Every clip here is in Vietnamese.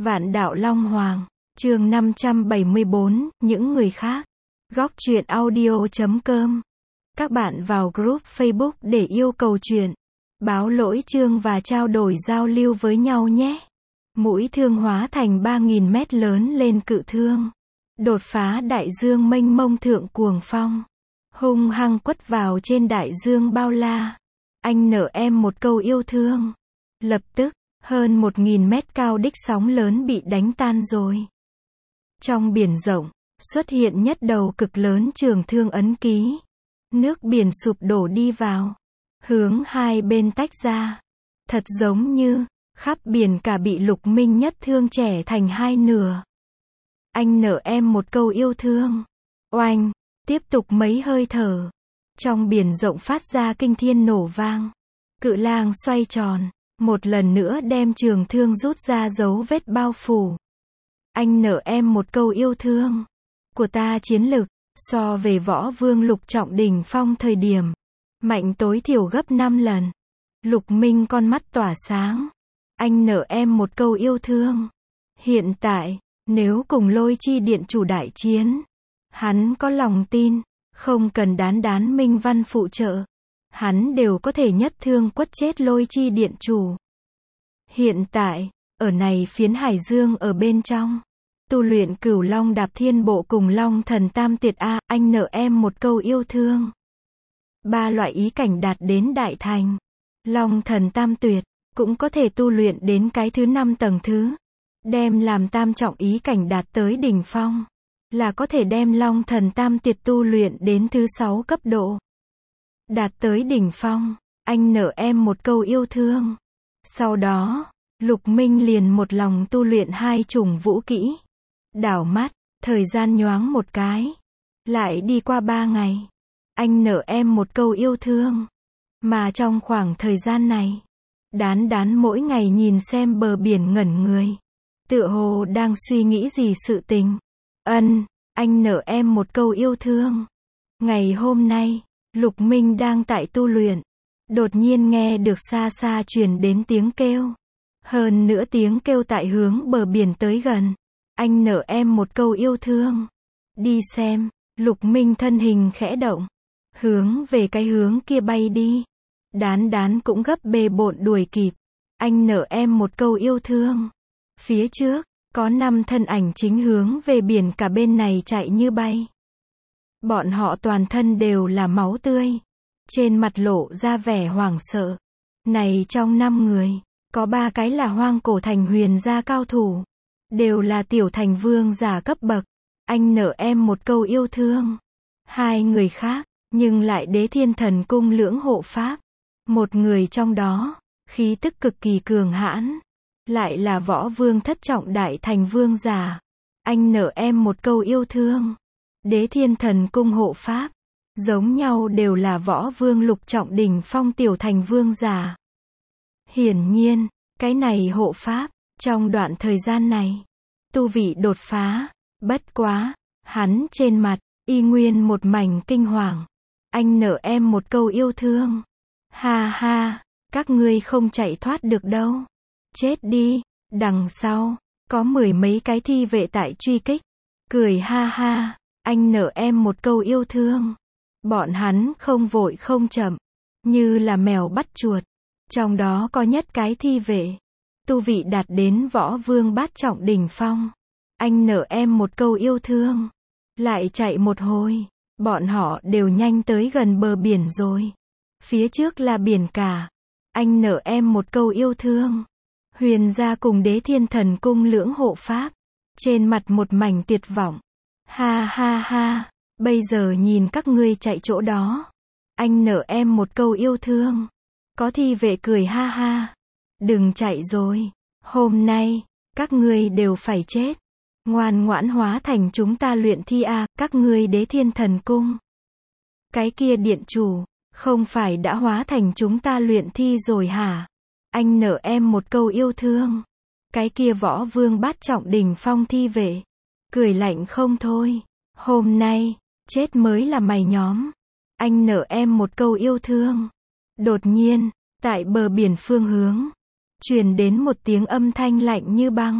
Vạn Đạo Long Hoàng, chương 574, những người khác. Góc truyện audio.com. Các bạn vào group Facebook để yêu cầu truyện, báo lỗi chương và trao đổi giao lưu với nhau nhé. Mũi thương hóa thành 3.000 mét lớn lên cự thương. Đột phá đại dương mênh mông thượng cuồng phong. Hung hăng quất vào trên đại dương bao la. Anh nợ em một câu yêu thương. Lập tức, hơn 1.000 mét cao đích sóng lớn bị đánh tan rồi. Trong biển rộng, xuất hiện nhất đầu cực lớn trường thương ấn ký. Nước biển sụp đổ đi vào. Hướng hai bên tách ra. Thật giống như, khắp biển cả bị Lục Minh Nhất thương chẻ thành hai nửa. Anh nợ em một câu yêu thương. Oanh, tiếp tục mấy hơi thở. Trong biển rộng phát ra kinh thiên nổ vang. Cự lang xoay tròn. Một lần nữa đem trường thương rút ra dấu vết bao phủ. Anh nợ em một câu yêu thương. Của ta chiến lực, so về võ vương lục trọng đỉnh phong thời điểm. Mạnh tối thiểu gấp 5 lần. Lục Minh con mắt tỏa sáng. Anh nợ em một câu yêu thương. Hiện tại, nếu cùng Lôi Chi Điện chủ đại chiến, hắn có lòng tin, không cần đán minh văn phụ trợ. Hắn đều có thể nhất thương quất chết Lôi Chi Điện chủ. Hiện tại, ở này phiến hải dương ở bên trong, tu luyện Cửu Long Đạp Thiên Bộ cùng Long Thần Tam Tiệt A, anh nợ em một câu yêu thương. Ba loại ý cảnh đạt đến đại thành. Long Thần Tam Tuyệt, cũng có thể tu luyện đến cái thứ 5 tầng thứ. Đem làm tam trọng ý cảnh đạt tới đỉnh phong. Là có thể đem Long Thần Tam Tiệt tu luyện đến thứ 6 cấp độ. Đạt tới đỉnh phong, anh nợ em một câu yêu thương. Sau đó, Lục Minh liền một lòng tu luyện hai chủng vũ kỹ. Đảo mắt, thời gian nhoáng một cái. Lại đi qua 3 ngày. Anh nợ em một câu yêu thương. Mà trong khoảng thời gian này, đán mỗi ngày nhìn xem bờ biển ngẩn người. Tựa hồ đang suy nghĩ gì sự tình. Anh nợ em một câu yêu thương. Ngày hôm nay, Lục Minh đang tại tu luyện. Đột nhiên nghe được xa xa truyền đến tiếng kêu. Hơn nữa tiếng kêu tại hướng bờ biển tới gần. Anh nợ em một câu yêu thương. Đi xem, Lục Minh thân hình khẽ động. Hướng về cái hướng kia bay đi. Đán cũng gấp bề bộn đuổi kịp. Anh nợ em một câu yêu thương. Phía trước, có 5 thân ảnh chính hướng về biển cả bên này chạy như bay. Bọn họ toàn thân đều là máu tươi. Trên mặt lộ ra vẻ hoảng sợ. Này trong 5 người, có 3 cái là hoang cổ thành huyền gia cao thủ. Đều là tiểu thành vương giả cấp bậc. Anh nợ em một câu yêu thương. 2 người khác, nhưng lại Đế Thiên Thần Cung lưỡng hộ pháp. Một người trong đó, khí tức cực kỳ cường hãn. Lại là võ vương thất trọng đại thành vương giả. Anh nợ em một câu yêu thương. Đế Thiên Thần Cung hộ pháp. Giống nhau đều là võ vương lục trọng đỉnh phong tiểu thành vương giả. Hiển nhiên, cái này hộ pháp, trong đoạn thời gian này, tu vị đột phá, bất quá, hắn trên mặt, y nguyên một mảnh kinh hoàng. Anh nợ em một câu yêu thương. Ha ha, các ngươi không chạy thoát được đâu. Chết đi, đằng sau, có 10 mấy cái thi vệ tại truy kích. Cười ha ha, anh nợ em một câu yêu thương. Bọn hắn không vội không chậm, như là mèo bắt chuột. Trong đó có nhất cái thi vệ. Tu vị đạt đến võ vương bát trọng đỉnh phong. Anh nợ em một câu yêu thương. Lại chạy một hồi, bọn họ đều nhanh tới gần bờ biển rồi. Phía trước là biển cả. Anh nợ em một câu yêu thương. Huyền gia cùng Đế Thiên Thần Cung lưỡng hộ pháp. Trên mặt một mảnh tuyệt vọng. Ha ha ha, bây giờ nhìn các ngươi chạy chỗ đó. Anh nợ em một câu yêu thương. Có thi vệ cười ha ha. Đừng chạy rồi. Hôm nay, các ngươi đều phải chết. Ngoan ngoãn hóa thành chúng ta luyện thi a, các ngươi Đế Thiên Thần Cung. Cái kia điện chủ, không phải đã hóa thành chúng ta luyện thi rồi hả? Anh nợ em một câu yêu thương. Cái kia võ vương bát trọng đỉnh phong thi vệ. Cười lạnh không thôi. Hôm nay, chết mới là mày nhóm. Anh nợ em một câu yêu thương. Đột nhiên, tại bờ biển phương hướng, truyền đến một tiếng âm thanh lạnh như băng.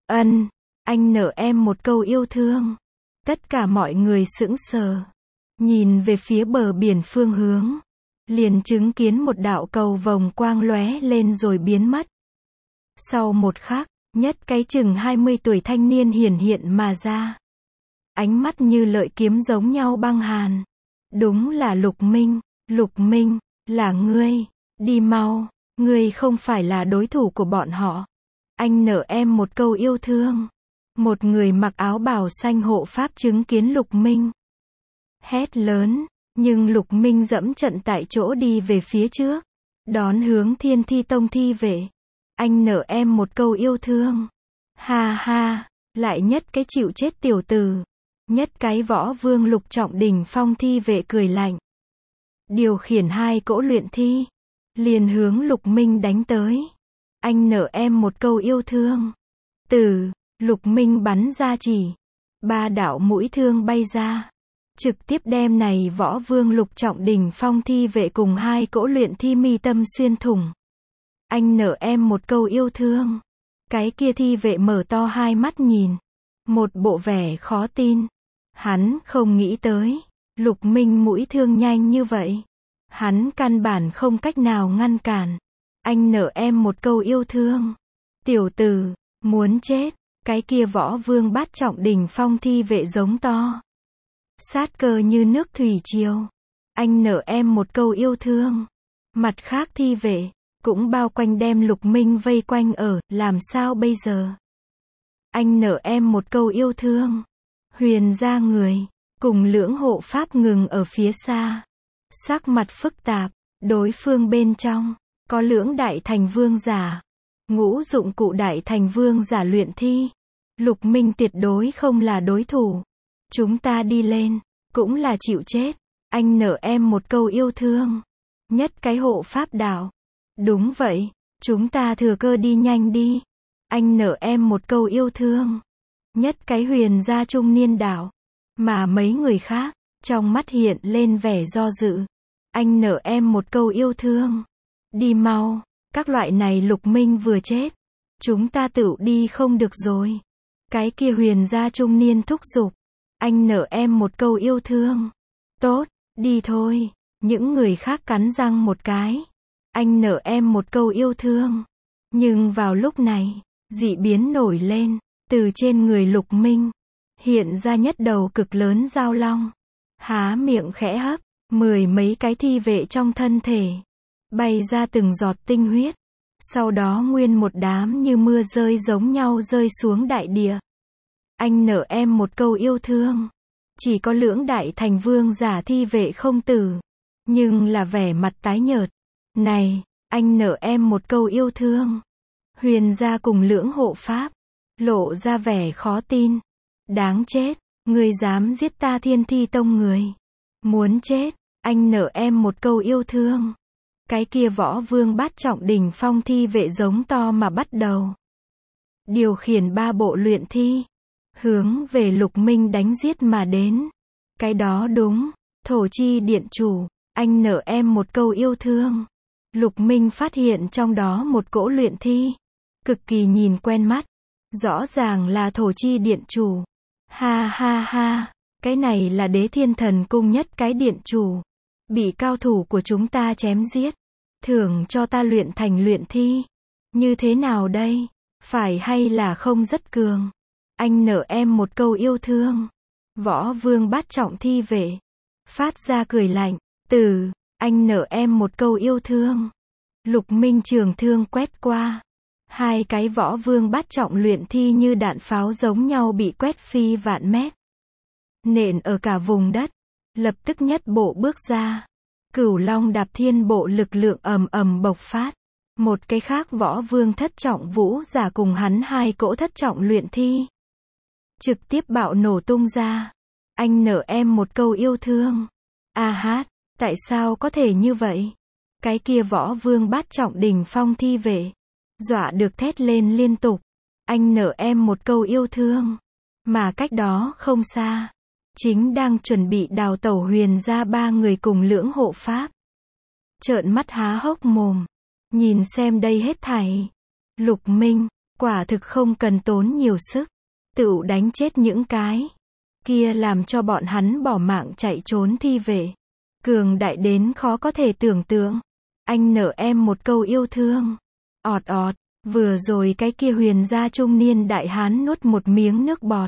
Ân, anh nợ em một câu yêu thương. Tất cả mọi người sững sờ, nhìn về phía bờ biển phương hướng, liền chứng kiến một đạo cầu vồng quang lóe lên rồi biến mất. Sau một khắc, nhất cái chừng 20 tuổi thanh niên hiển hiện mà ra. Ánh mắt như lợi kiếm giống nhau băng hàn. Đúng là Lục Minh. Lục Minh, là ngươi. Đi mau, ngươi không phải là đối thủ của bọn họ. Anh nợ em một câu yêu thương. Một người mặc áo bào xanh hộ pháp chứng kiến Lục Minh. Hét lớn, nhưng Lục Minh dẫm trận tại chỗ đi về phía trước. Đón hướng Thiên Thi Tông thi vệ. Anh nợ em một câu yêu thương. Ha ha, lại nhất cái chịu chết tiểu tử. Nhất cái võ vương Lục Trọng đỉnh phong thi vệ cười lạnh. Điều khiển 2 cỗ luyện thi. Liền hướng Lục Minh đánh tới. Anh nợ em một câu yêu thương. Lục Minh bắn ra chỉ. 3 đạo mũi thương bay ra. Trực tiếp đem này võ vương Lục Trọng đỉnh phong thi vệ cùng 2 cỗ luyện thi mi tâm xuyên thủng. Anh nợ em một câu yêu thương. Cái kia thi vệ mở to 2 mắt nhìn. Một bộ vẻ khó tin. Hắn không nghĩ tới. Lục Minh mũi thương nhanh như vậy. Hắn căn bản không cách nào ngăn cản. Anh nợ em một câu yêu thương. Tiểu tử, muốn chết. Cái kia võ vương bát trọng đỉnh phong thi vệ giống to. Sát cơ như nước thủy triều. Anh nợ em một câu yêu thương. Mặt khác thi vệ, cũng bao quanh đem Lục Minh vây quanh ở, làm sao bây giờ? Anh nợ em một câu yêu thương. Huyền gia người, cùng lưỡng hộ pháp ngừng ở phía xa. Sắc mặt phức tạp, đối phương bên trong, có lưỡng đại thành vương giả. Ngũ dụng cụ đại thành vương giả luyện thi. Lục Minh tuyệt đối không là đối thủ. Chúng ta đi lên, cũng là chịu chết. Anh nợ em một câu yêu thương. Nhất cái hộ pháp đạo. Đúng vậy, chúng ta thừa cơ đi nhanh đi. Anh nợ em một câu yêu thương. Nhất cái huyền gia trung niên đạo. Mà mấy người khác, trong mắt hiện lên vẻ do dự. Anh nợ em một câu yêu thương. Đi mau, các loại này Lục Minh vừa chết. Chúng ta tự đi không được rồi. Cái kia huyền gia trung niên thúc giục. Anh nợ em một câu yêu thương. Tốt, đi thôi. Những người khác cắn răng một cái. Anh nợ em một câu yêu thương. Nhưng vào lúc này, dị biến nổi lên. Từ trên người Lục Minh, hiện ra nhất đầu cực lớn dao long. Há miệng khẽ hấp, 10 mấy cái thi vệ trong thân thể. Bay ra từng giọt tinh huyết. Sau đó nguyên một đám như mưa rơi giống nhau rơi xuống đại địa. Anh nợ em một câu yêu thương. Chỉ có lưỡng đại thành vương giả thi vệ không tử. Nhưng là vẻ mặt tái nhợt. Này, anh nợ em một câu yêu thương. Huyền gia cùng lưỡng hộ pháp. Lộ ra vẻ khó tin. Đáng chết, ngươi dám giết ta Thiên Thi Tông người. Muốn chết, anh nợ em một câu yêu thương. Cái kia võ vương bát trọng đỉnh phong thi vệ giống to mà bắt đầu. Điều khiển 3 bộ luyện thi. Hướng về Lục Minh đánh giết mà đến. Cái đó đúng, thổ chi điện chủ, anh nợ em một câu yêu thương. Lục Minh phát hiện trong đó một cỗ luyện thi. Cực kỳ nhìn quen mắt. Rõ ràng là thổ chi điện chủ. Ha ha ha, cái này là Đế Thiên Thần Cung nhất cái điện chủ. Bị cao thủ của chúng ta chém giết. Thưởng cho ta luyện thành luyện thi. Như thế nào đây? Phải hay là không rất cường? Anh nợ em một câu yêu thương. Võ vương bát trọng thi vệ. Phát ra cười lạnh. Anh nợ em một câu yêu thương. Lục Minh trường thương quét qua. 2 cái võ vương bát trọng luyện thi như đạn pháo giống nhau bị quét phi vạn mét. Nện ở cả vùng đất. Lập tức nhất bộ bước ra. Cửu Long đạp thiên bộ lực lượng ầm ầm bộc phát. Một cái khác võ vương thất trọng vũ giả cùng hắn 2 cỗ thất trọng luyện thi. Trực tiếp bạo nổ tung ra. Anh nợ em một câu yêu thương. A hát, tại sao có thể như vậy? Cái kia võ vương bát trọng đỉnh phong thi vệ. Dọa được thét lên liên tục. Anh nợ em một câu yêu thương. Mà cách đó không xa. Chính đang chuẩn bị đào tẩu huyền ra 3 người cùng lưỡng hộ pháp. Trợn mắt há hốc mồm. Nhìn xem đây hết thảy. Lục Minh, Quả thực không cần tốn nhiều sức. Tựu đánh chết những cái kia làm cho bọn hắn bỏ mạng chạy trốn thi vệ. Cường đại đến khó có thể tưởng tượng. Anh nợ em một câu yêu thương. Ọt ọt, vừa rồi cái kia Huyền gia trung niên đại hán nuốt một miếng nước bọt.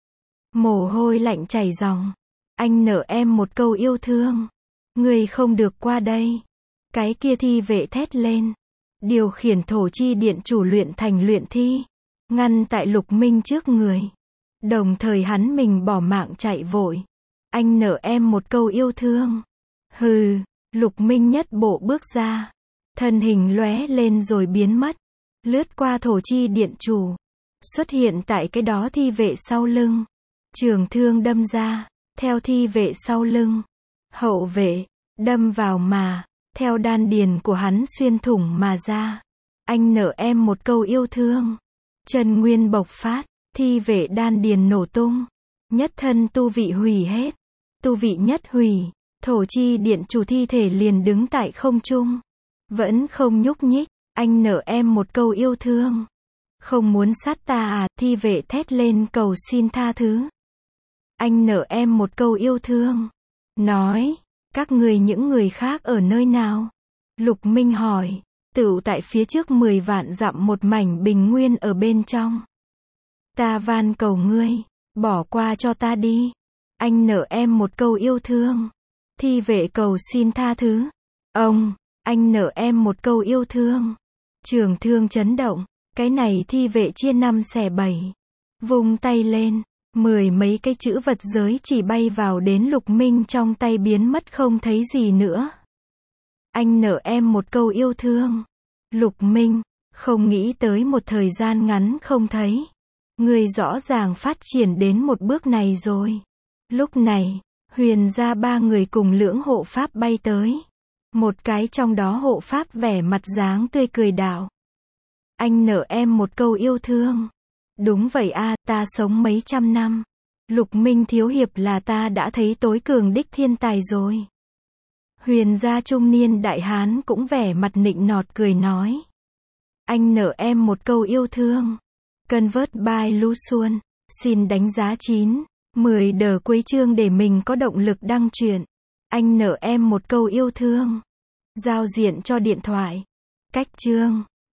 Mồ hôi lạnh chảy ròng. Anh nợ em một câu yêu thương. Người không được qua đây. Cái kia thi vệ thét lên. Điều khiển thổ chi điện chủ luyện thành luyện thi. Ngăn tại Lục Minh trước người. Đồng thời hắn mình bỏ mạng chạy vội. Anh nợ em một câu yêu thương. Hừ, Lục Minh nhất bộ bước ra. Thân hình lóe lên rồi biến mất. Lướt qua thổ chi điện chủ. Xuất hiện tại cái đó thi vệ sau lưng. Trường thương đâm ra. Theo thi vệ sau lưng. Hậu vệ. Đâm vào mà. Theo đan điền của hắn xuyên thủng mà ra. Anh nợ em một câu yêu thương. Chân nguyên bộc phát. Thi vệ đan điền nổ tung. Nhất thân tu vị hủy hết. Tu vị nhất hủy. Thổ chi điện chủ thi thể liền đứng tại không trung. Vẫn không nhúc nhích. Anh nợ em một câu yêu thương. Không muốn sát ta à? Thi vệ thét lên cầu xin tha thứ. Anh nợ em một câu yêu thương. Nói, các người những người khác ở nơi nào? Lục Minh hỏi. Tựu tại phía trước 10 vạn dặm một mảnh bình nguyên ở bên trong. Ta van cầu ngươi, bỏ qua cho ta đi. Anh nợ em một câu yêu thương. Thi vệ cầu xin tha thứ. Anh nợ em một câu yêu thương. Trường thương chấn động. Cái này thi vệ chia 5 xẻ 7. Vung tay lên. 10 mấy cái chữ vật giới chỉ bay vào đến Lục Minh trong tay biến mất không thấy gì nữa. Anh nợ em một câu yêu thương. Lục Minh, không nghĩ tới một thời gian ngắn không thấy. Người rõ ràng phát triển đến một bước này rồi. Lúc này, Huyền gia 3 người cùng lưỡng hộ pháp bay tới. Một cái trong đó hộ pháp vẻ mặt dáng tươi cười đạo. Anh nợ em một câu yêu thương. Đúng vậy a, ta sống mấy trăm năm. Lục Minh thiếu hiệp là ta đã thấy tối cường đích thiên tài rồi. Huyền gia trung niên đại hán cũng vẻ mặt nịnh nọt cười nói. Anh nợ em một câu yêu thương. Convert by Lu Xuân. Xin đánh giá 9, 10 đờ cuối chương để mình có động lực đăng truyện. Anh nợ em một câu yêu thương. Giao diện cho điện thoại. Cách chương.